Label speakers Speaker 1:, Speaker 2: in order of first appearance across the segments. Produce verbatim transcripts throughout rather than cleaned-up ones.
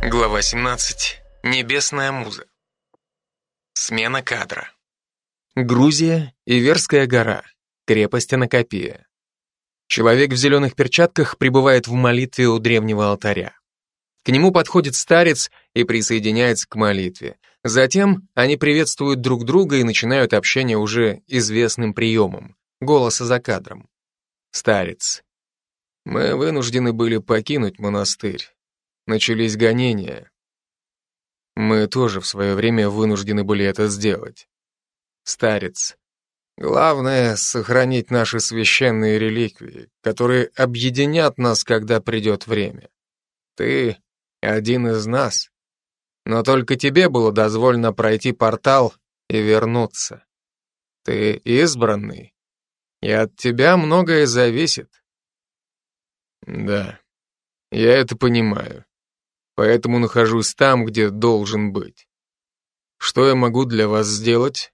Speaker 1: Глава семнадцать. Небесная муза. Смена кадра. Грузия, Иверская гора, крепость Анакапия. Человек в зеленых перчатках пребывает в молитве у древнего алтаря. К нему подходит старец и присоединяется к молитве. Затем они приветствуют друг друга и начинают общение уже известным приемом — голоса за кадром. Старец. Мы вынуждены были покинуть монастырь. Начались гонения. Мы тоже в свое время вынуждены были это сделать. Старец. Главное — сохранить наши священные реликвии, которые объединят нас, когда придет время. Ты один из нас, но только тебе было дозволено пройти портал и вернуться. Ты избранный, и от тебя многое зависит. Да, я это понимаю. Поэтому нахожусь там, где должен быть. Что я могу для вас сделать?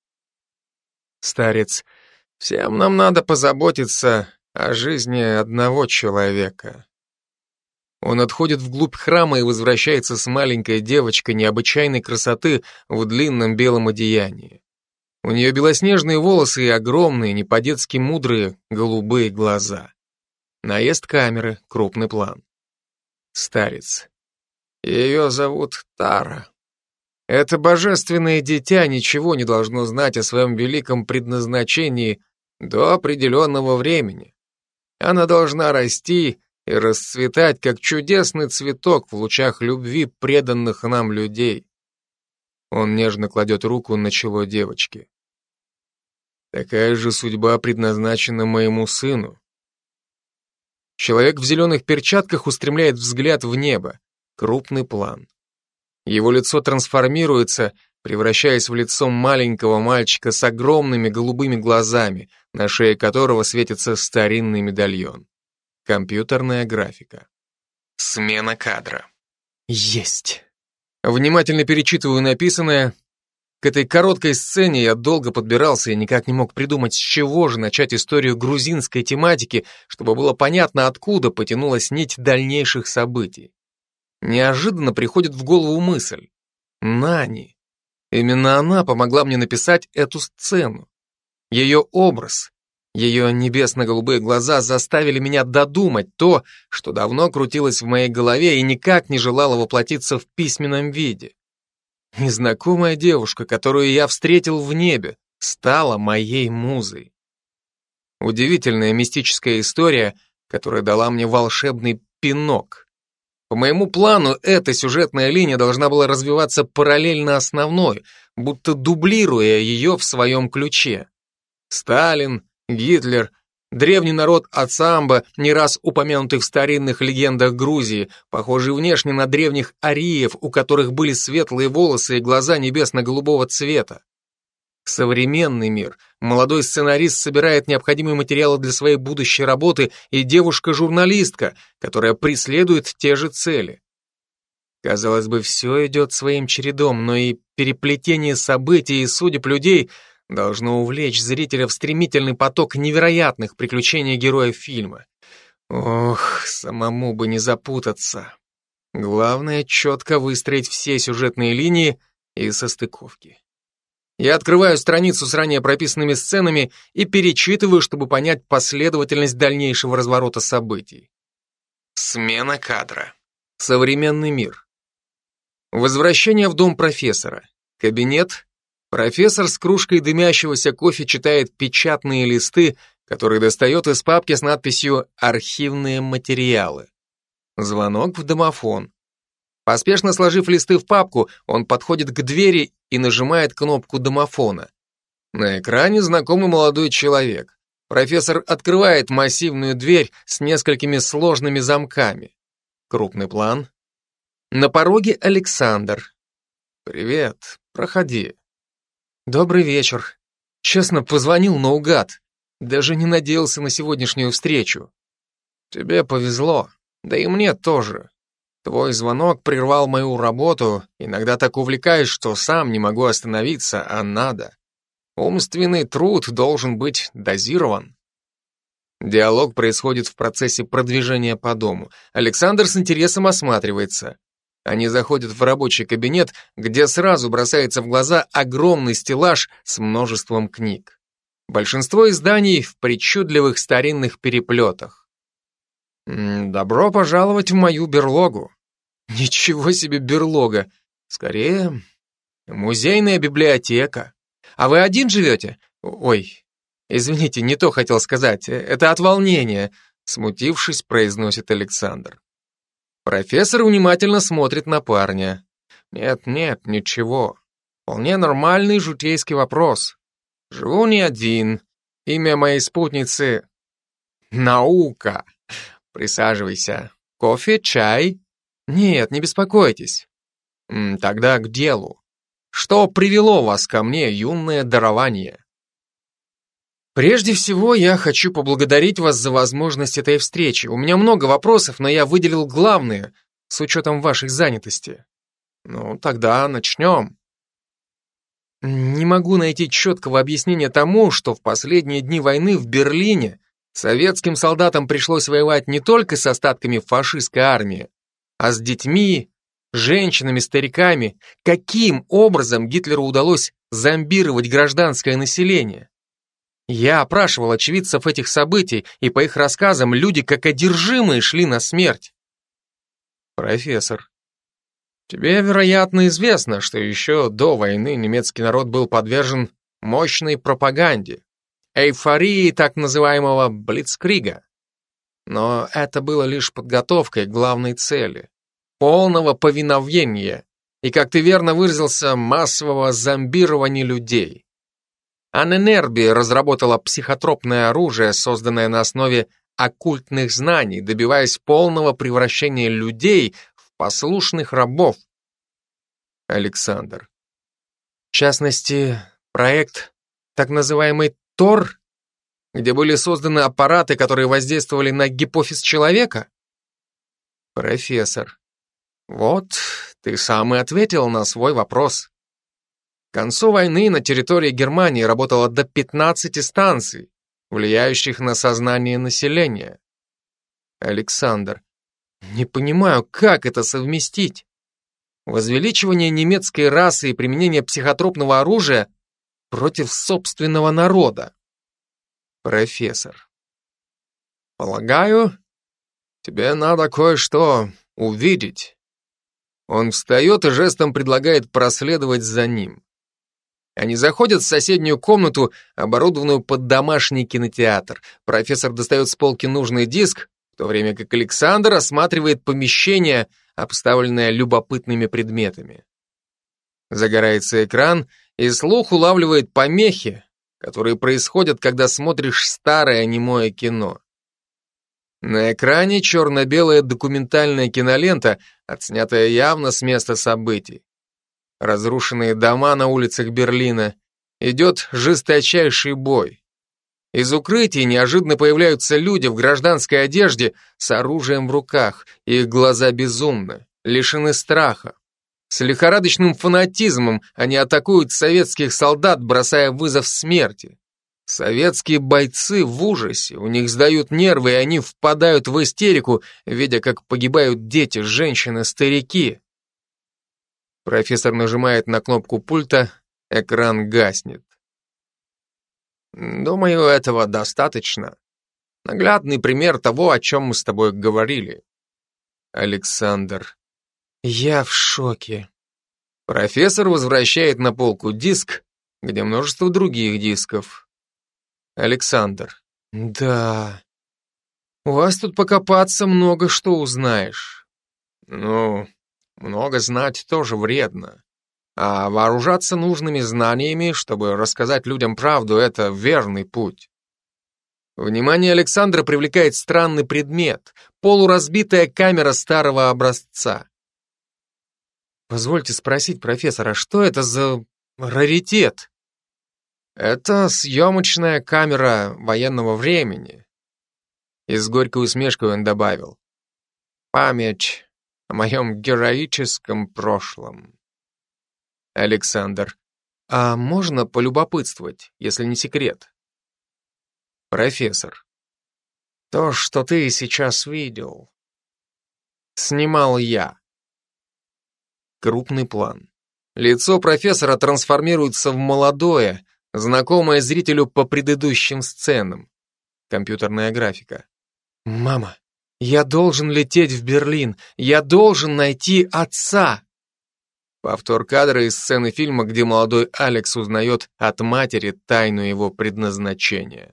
Speaker 1: Старец. Всем нам надо позаботиться о жизни одного человека. Он отходит вглубь храма и возвращается с маленькой девочкой необычайной красоты в длинном белом одеянии. У нее белоснежные волосы и огромные, не по-детски мудрые, голубые глаза. Наезд камеры, крупный план. Старец. Ее зовут Тара. Это божественное дитя ничего не должно знать о своем великом предназначении до определенного времени. Она должна расти и расцветать, как чудесный цветок в лучах любви преданных нам людей. Он нежно кладет руку на чело девочки. Такая же судьба предназначена моему сыну. Человек в зеленых перчатках устремляет взгляд в небо. Крупный план. Его лицо трансформируется, превращаясь в лицо маленького мальчика с огромными голубыми глазами, на шее которого светится старинный медальон. Компьютерная графика. Смена кадра. Есть. Внимательно перечитываю написанное. К этой короткой сцене я долго подбирался и никак не мог придумать, с чего же начать историю грузинской тематики, чтобы было понятно, откуда потянулась нить дальнейших событий. Неожиданно приходит в голову мысль. Нани. Именно она помогла мне написать эту сцену. Ее образ, ее небесно-голубые глаза заставили меня додумать то, что давно крутилось в моей голове и никак не желало воплотиться в письменном виде. Незнакомая девушка, которую я встретил в небе, стала моей музой. Удивительная мистическая история, которая дала мне волшебный пинок. По моему плану, эта сюжетная линия должна была развиваться параллельно основной, будто дублируя ее в своем ключе. Сталин, Гитлер, древний народ Ацамба, не раз упомянутый в старинных легендах Грузии, похожий внешне на древних ариев, у которых были светлые волосы и глаза небесно-голубого цвета. Современный мир. Молодой сценарист собирает необходимые материалы для своей будущей работы и девушка-журналистка, которая преследует те же цели. Казалось бы, все идет своим чередом, но и переплетение событий и судеб людей должно увлечь зрителя в стремительный поток невероятных приключений героев фильма. Ох, самому бы не запутаться. Главное, четко выстроить все сюжетные линии и состыковки. Я открываю страницу с ранее прописанными сценами и перечитываю, чтобы понять последовательность дальнейшего разворота событий. Смена кадра. Современный мир. Возвращение в дом профессора. Кабинет. Профессор с кружкой дымящегося кофе читает печатные листы, которые достает из папки с надписью «Архивные материалы». Звонок в домофон. Поспешно сложив листы в папку, он подходит к двери и нажимает кнопку домофона. На экране знакомый молодой человек. Профессор открывает массивную дверь с несколькими сложными замками. Крупный план. На пороге Александр. «Привет, проходи». «Добрый вечер. Честно, позвонил наугад. Даже не надеялся на сегодняшнюю встречу». «Тебе повезло, да и мне тоже. Твой звонок прервал мою работу, иногда так увлекаюсь, что сам не могу остановиться, а надо. Умственный труд должен быть дозирован». Диалог происходит в процессе продвижения по дому. Александр с интересом осматривается. Они заходят в рабочий кабинет, где сразу бросается в глаза огромный стеллаж с множеством книг. Большинство изданий в причудливых старинных переплетах. «Добро пожаловать в мою берлогу». Ничего себе берлога. Скорее, музейная библиотека. А вы один живете? Ой, извините, не то хотел сказать. Это от волнения, смутившись, произносит Александр. Профессор внимательно смотрит на парня. Нет, нет, ничего. Вполне нормальный житейский вопрос. Живу не один. Имя моей спутницы — Наука. Присаживайся. Кофе, чай? Нет, не беспокойтесь. Тогда к делу. Что привело вас ко мне, юное дарование? Прежде всего, я хочу поблагодарить вас за возможность этой встречи. У меня много вопросов, но я выделил главные, с учетом вашей занятости. Ну, тогда начнем. Не могу найти четкого объяснения тому, что в последние дни войны в Берлине советским солдатам пришлось воевать не только с остатками фашистской армии, а с детьми, женщинами, стариками. Каким образом Гитлеру удалось зомбировать гражданское население? Я опрашивал очевидцев этих событий, и по их рассказам люди как одержимые шли на смерть. Профессор, тебе, вероятно, известно, что еще до войны немецкий народ был подвержен мощной пропаганде, эйфории так называемого блицкрига. Но это было лишь подготовкой к главной цели — полного повиновения и, как ты верно выразился, массового зомбирования людей. Анненерби разработала психотропное оружие, созданное на основе оккультных знаний, добиваясь полного превращения людей в послушных рабов. Александр. В частности, проект так называемый Тор, где были созданы аппараты, которые воздействовали на гипофиз человека? Профессор. Вот, ты сам и ответил на свой вопрос. К концу войны на территории Германии работало до пятнадцати станций, влияющих на сознание населения. Александр. Не понимаю, как это совместить? Возвеличивание немецкой расы и применение психотропного оружия против собственного народа. Профессор. Полагаю, тебе надо кое-что увидеть. Он встает и жестом предлагает проследовать за ним. Они заходят в соседнюю комнату, оборудованную под домашний кинотеатр. Профессор достает с полки нужный диск, в то время как Александр осматривает помещение, обставленное любопытными предметами. Загорается экран, и слух улавливает помехи, которые происходят, когда смотришь старое немое кино. На экране черно-белая документальная кинолента, отснятая явно с места событий. Разрушенные дома на улицах Берлина. Идет жесточайший бой. Из укрытий неожиданно появляются люди в гражданской одежде с оружием в руках. Их глаза безумны, лишены страха. С лихорадочным фанатизмом они атакуют советских солдат, бросая вызов смерти. Советские бойцы в ужасе, у них сдают нервы, и они впадают в истерику, видя, как погибают дети, женщины, старики. Профессор нажимает на кнопку пульта, экран гаснет. Думаю, этого достаточно. Наглядный пример того, о чем мы с тобой говорили. Александр. Я в шоке. Профессор возвращает на полку диск, где множество других дисков. Александр. Да. У вас тут покопаться много что узнаешь. Ну, много знать тоже вредно. А вооружаться нужными знаниями, чтобы рассказать людям правду, это верный путь. Внимание Александра привлекает странный предмет — полуразбитая камера старого образца. Позвольте спросить, профессор, а что это за раритет? Это съемочная камера военного времени. И с горькой усмешкой он добавил: память о моем героическом прошлом. Александр. А можно полюбопытствовать, если не секрет? Профессор. То, что ты сейчас видел, снимал я. Крупный план. Лицо профессора трансформируется в молодое, знакомое зрителю по предыдущим сценам. Компьютерная графика. «Мама, я должен лететь в Берлин. Я должен найти отца». Повтор кадра из сцены фильма, где молодой Алекс узнает от матери тайну его предназначения.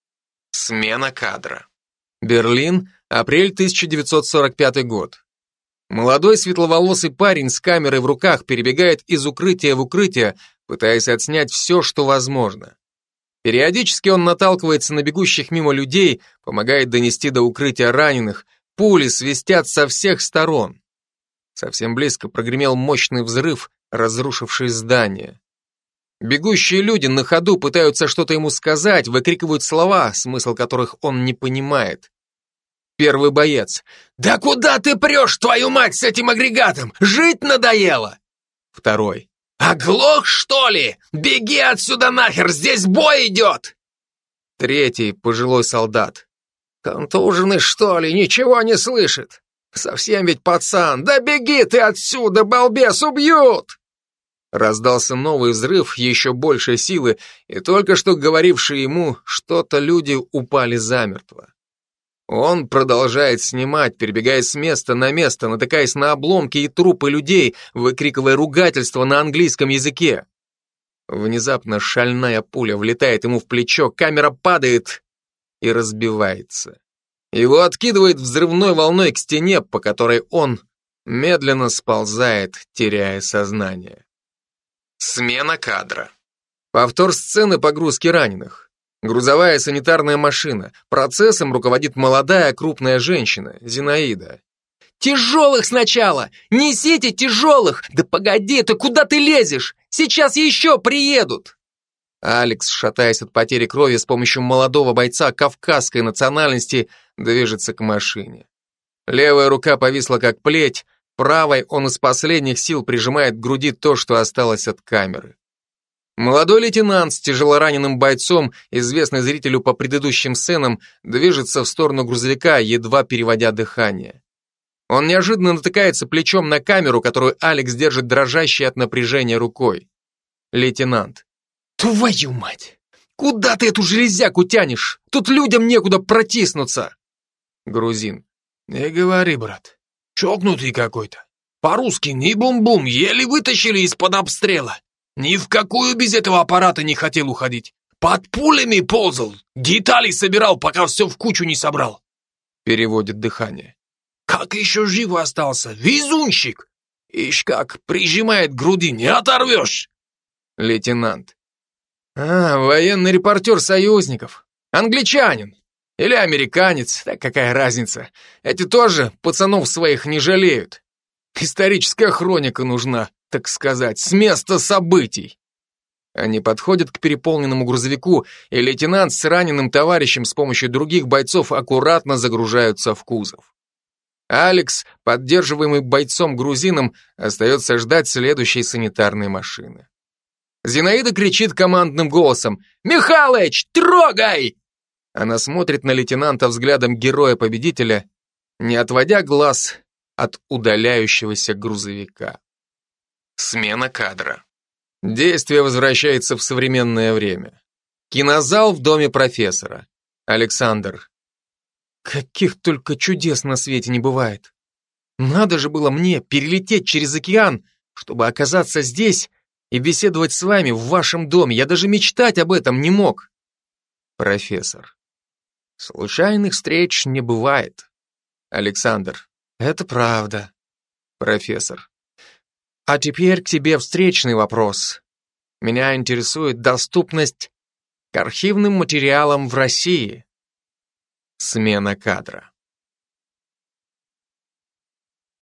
Speaker 1: Смена кадра. Берлин, апрель тысяча девятьсот сорок пятый год. Молодой светловолосый парень с камерой в руках перебегает из укрытия в укрытие, пытаясь отснять все, что возможно. Периодически он наталкивается на бегущих мимо людей, помогает донести до укрытия раненых, пули свистят со всех сторон. Совсем близко прогремел мощный взрыв, разрушивший здание. Бегущие люди на ходу пытаются что-то ему сказать, выкрикивают слова, смысл которых он не понимает. Первый боец. «Да куда ты прешь, твою мать, с этим агрегатом? Жить надоело!» Второй. «Оглох, что ли? Беги отсюда нахер, здесь бой идет!» Третий, пожилой солдат. «Контуженный, что ли, ничего не слышит? Совсем ведь пацан, да беги ты отсюда, балбес, убьют!» Раздался новый взрыв, еще большей силы, и только что говорившие ему что-то люди упали замертво. Он продолжает снимать, перебегая с места на место, натыкаясь на обломки и трупы людей, выкрикивая ругательства на английском языке. Внезапно шальная пуля влетает ему в плечо, камера падает и разбивается. Его откидывает взрывной волной к стене, по которой он медленно сползает, теряя сознание. Смена кадра. Повтор сцены погрузки раненых. Грузовая санитарная машина. Процессом руководит молодая крупная женщина, Зинаида. «Тяжелых сначала! Несите тяжелых! Да погоди, ты куда ты лезешь? Сейчас еще приедут!» Алекс, шатаясь от потери крови с помощью молодого бойца кавказской национальности, движется к машине. Левая рука повисла как плеть, правой он из последних сил прижимает к груди то, что осталось от камеры. Молодой лейтенант с тяжелораненым бойцом, известный зрителю по предыдущим сценам, движется в сторону грузовика, едва переводя дыхание. Он неожиданно натыкается плечом на камеру, которую Алекс держит дрожащей от напряжения рукой. Лейтенант. «Твою мать! Куда ты эту железяку тянешь? Тут людям некуда протиснуться!» Грузин. «Не говори, брат. Чокнутый какой-то. По-русски ни бум-бум, еле вытащили из-под обстрела. Ни в какую без этого аппарата не хотел уходить. Под пулями ползал, детали собирал, пока все в кучу не собрал». Переводит дыхание. «Как еще живо остался? Везунщик! Ишь как, прижимает к груди, не оторвешь!» Лейтенант. «А, военный репортер союзников. Англичанин. Или американец, да какая разница. Эти тоже пацанов своих не жалеют. Историческая хроника нужна, так сказать, с места событий». Они подходят к переполненному грузовику, и лейтенант с раненым товарищем с помощью других бойцов аккуратно загружаются в кузов. Алекс, поддерживаемый бойцом-грузином, остается ждать следующей санитарной машины. Зинаида кричит командным голосом: «Михалыч, трогай!» Она смотрит на лейтенанта взглядом героя-победителя, не отводя глаз от удаляющегося грузовика. Смена кадра. Действие возвращается в современное время. Кинозал в доме профессора. Александр. Каких только чудес на свете не бывает. Надо же было мне перелететь через океан, чтобы оказаться здесь и беседовать с вами в вашем доме. Я даже мечтать об этом не мог. Профессор. Случайных встреч не бывает. Александр. Это правда. Профессор. А теперь к тебе встречный вопрос. Меня интересует доступность к архивным материалам в России. Смена кадра.